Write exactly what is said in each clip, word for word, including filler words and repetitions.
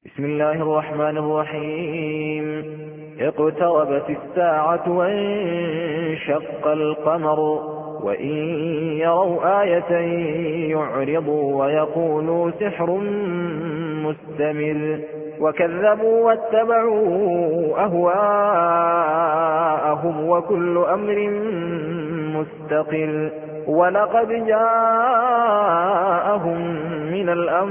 بسم الله الرحمن الرحيم. اقتربت الساعة وانشق القمر وإن يروا آية يعرضوا ويقولوا سحر مستمر وكذبوا واتبعوا أهواءهم وكل أمر مستقر ولقد جاءهم من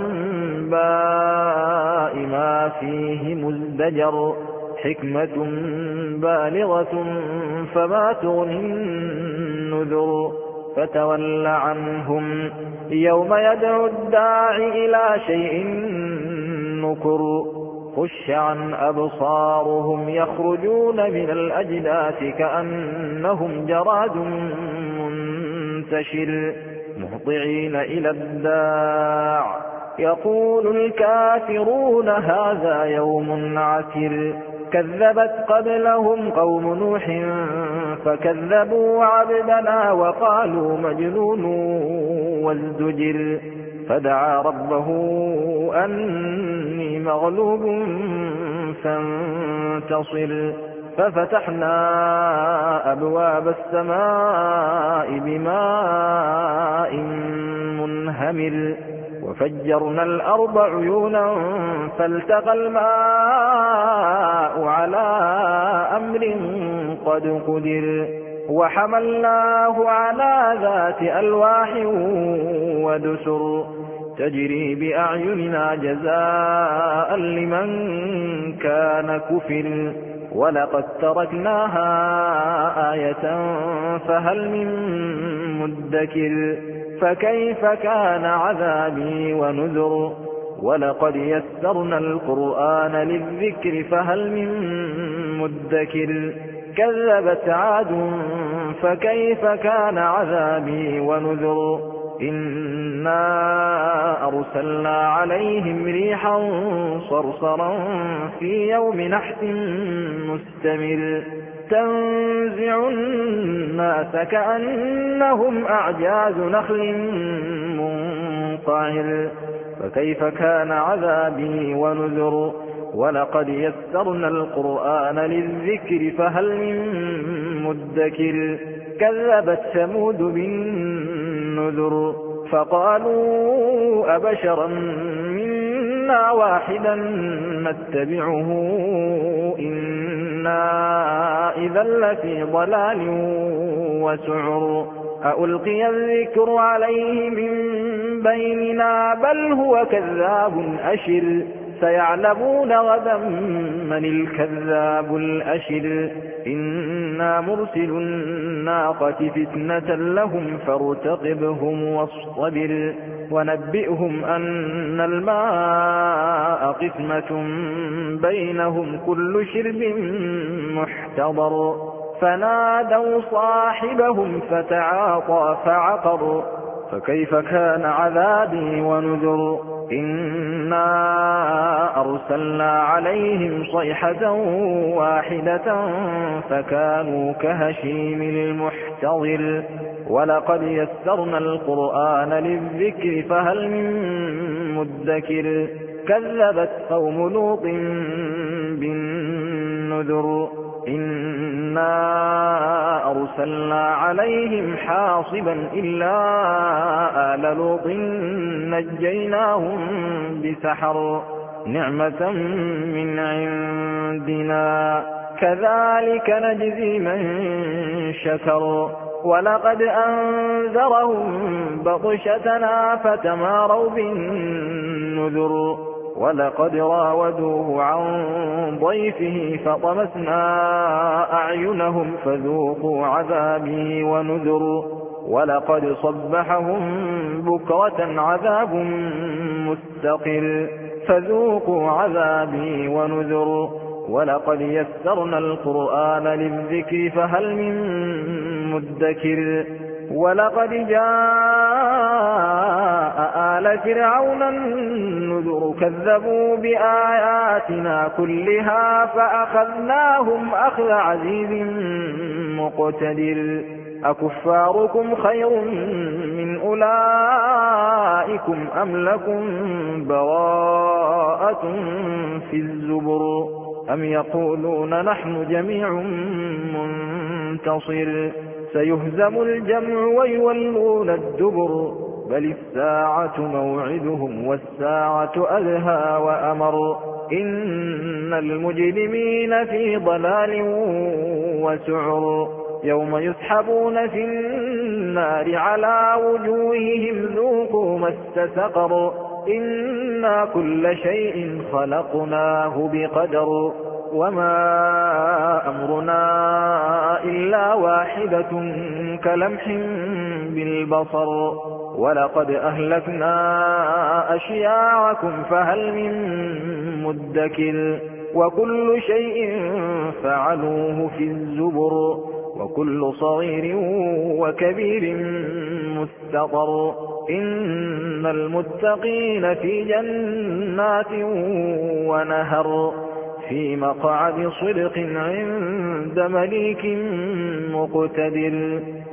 الأنباء ما فيه مزدجر حكمة بالغة فما تغني النذر فتول عنهم يوم يدعو الداعي إلى شيء نكر خش عن أبصارهم يخرجون من الأجداث كأنهم جراد منتشر مهطعين إلى الداع يقول الكافرون هذا يوم عسر كذبت قبلهم قوم نوح فكذبوا عبدنا وقالوا مجنون وازدجر فدعا ربه أني مغلوب فانتصر ففتحنا أبواب السماء بماء منهمر وفجرنا الأرض عيونا فالتقى الماء على أمر قد قدر وحملناه على ذات ألواح ودسر تجري بأعيننا جزاء لمن كان كفر ولقد تركناها آية فهل من مدكر فكيف كان عذابي ونذر ولقد يسرنا القرآن للذكر فهل من مدكر كذبت عاد فكيف كان عذابي ونذر إنا أرسلنا عليهم ريحا صرصرا في يوم نحس مستمر تنزع الناس كأنهم أعجاز نخل منقعر فكيف كان عذابي ونذر ولقد يسرنا القرآن للذكر فهل من مدكر كذبت ثمود بالنذر فقالوا أبشرا منا واحدا نتبعه إنا إذا لفي ضلال وسعر ألقي الذكر عليه من بيننا بل هو كذاب أشر سيعلمون غدا من الكذاب الأشر إنا مرسل الناقة فتنة لهم فارتقبهم واصطبر ونبئهم أن الماء قسمة بينهم كل شرب محتضر فنادوا صاحبهم فتعاطى فعقر فكيف كان عذابي ونذر إنا أرسلنا عليهم صيحة واحدة فكانوا كهشيم المحتضر ولقد يسرنا القرآن للذكر فهل من مدكر كذبت قوم لوط بالنذر إنا أرسلنا عليهم حاصبا إلا آل لوط نجيناهم بسحر نعمة من عندنا كذلك نجزي من شكر ولقد أنذرهم بطشتنا فتماروا بالنذر ولقد راودوه عن ضيفه فطمسنا أعينهم فذوقوا عذابي ونذر ولقد صبحهم بكرة عذاب مستقر فذوقوا عذابي ونذر ولقد يسرنا القرآن للذكر فهل من مدكر ولقد جاء آل فرعون النذر كذبوا بآياتنا كلها فأخذناهم أخذ عزيز مقتدر أكفاركم خير من أولئك شُرَكَائِكُمْ أَمْ لَكُمْ بَرَاءَةٌ فِي الزُّبُرِ أَمْ يَقُولُونَ نَحْنُ جَمِيعٌ مُّنتَصِرٌ سَيُهْزَمُ الْجَمْعُ وَيُوَلُّونَ الدُّبُرَ بَلِ السَّاعَةُ مَوْعِدُهُمْ وَالسَّاعَةُ أَدْهَىٰ وَأَمَرُّ إِنَّ الْمُجْرِمِينَ فِي ضَلَالٍ وَسُعُرٍ يَوْمَ يُسْحَبُونَ فِي النَّارِ عَلَىٰ وُجُوهِهِمْ ذُوقُوا مَسَّ سَقَرَ إِنَّا كُلَّ شَيْءٍ خَلَقْنَاهُ بِقَدَرٍ وَمَا أَمْرُنَا إِلَّا وَاحِدَةٌ كَلَمْحٍ بِالْبَصَرِ وَلَقَدْ أَهْلَكْنَا أَشْيَاعَكُمْ فَهَلْ مِن مُّدَّكِرٍ وَكُلُّ شَيْءٍ فَعَلُوهُ فِي الزُّبُرِ وَكُلُّ صَغِيرٍ وَكَبِيرٍ مُّسْتَطَرٌ إِنَّ الْمُتَّقِينَ فِي جَنَّاتٍ وَنَهَرٍ في مقعد صدق عند مليك مقتدر